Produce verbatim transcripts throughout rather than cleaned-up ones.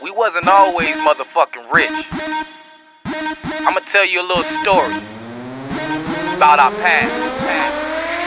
we wasn't always motherfucking rich. I'ma tell you a little story about our past. past.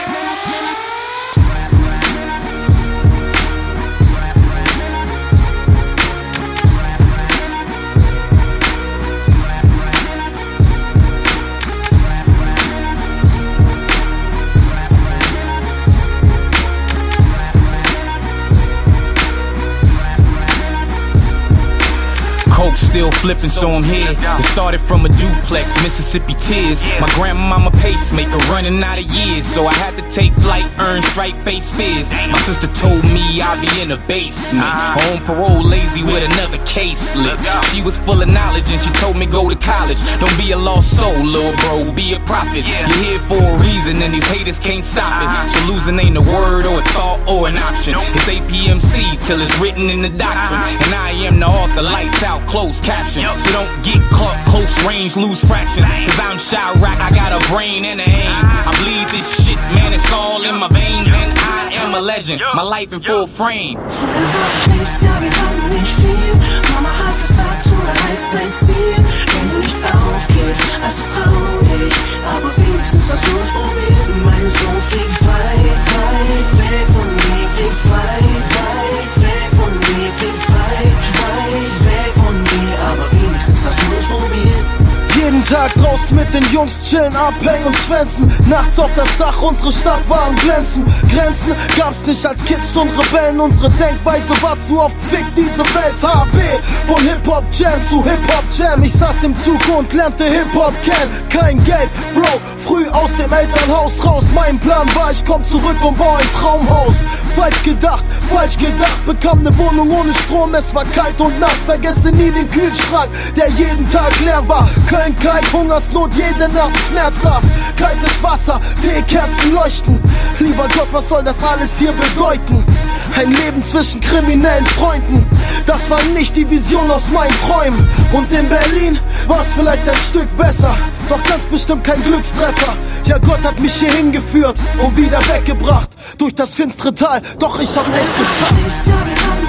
Coke still flipping, so I'm here. It started from a duplex, Mississippi tears. My grandmama pacemaker running out of years, so I had to take flight, earn straight face fears. My sister told me I'd be in the basement, on parole, lazy with another case lit. She was full of knowledge and she told me go to college. Don't be a lost soul, little bro, be a prophet. You're here for a reason and these haters can't stop it. So losing ain't a word or a thought or an option. It's A P M C till it's written in the doctrine, and I am the author, lights out, closed caption. So don't get caught close range, lose fraction. Cause I'm Chirac, I got a brain and an aim. I bleed this shit, man, it's all in my veins. And I am a legend, my life in full frame. Ja, wir haben nicht viel. Mama hat gesagt, du erreichst dein Ziel. Wenn du nicht aufgibst, also trau dich. Aber wenigstens hast du es probiert. Mein Sohn fliegt weit, weit weg von mir. Fliegt weit, weit weg von mir. Fliegt weit, weit weg von mir. Aber wenigstens hast du es probiert. Jeden Tag draußen mit den Jungs chillen, abhängen und schwänzen. Nachts auf das Dach, unsere Stadt war am Glänzen. Grenzen gab's nicht als Kids und Rebellen. Unsere Denkweise war zu oft fick diese Welt. H B von Hip-Hop-Jam zu Hip-Hop-Jam. Ich saß im Zug und lernte Hip-Hop kennen. Kein Geld, Bro, früh aus dem Elternhaus raus. Mein Plan war, ich komm zurück und baue ein Traumhaus. Falsch gedacht, falsch gedacht. Bekam ne Wohnung ohne Strom, es war kalt und nass. Vergesse nie den Kühlschrank, der jeden Tag leer war. Köln kalt, Hungersnot, jede Nacht schmerzhaft. Kaltes Wasser, Teekerzen leuchten. Lieber Gott, was soll das alles hier bedeuten? Ein Leben zwischen kriminellen Freunden, das war nicht die Vision aus meinen Träumen. Und in Berlin war's vielleicht ein Stück besser, doch ganz bestimmt kein Glückstreffer. Ja, Gott hat mich hier hingeführt und wieder weggebracht durch das finstere Tal, doch ich hab's echt geschafft.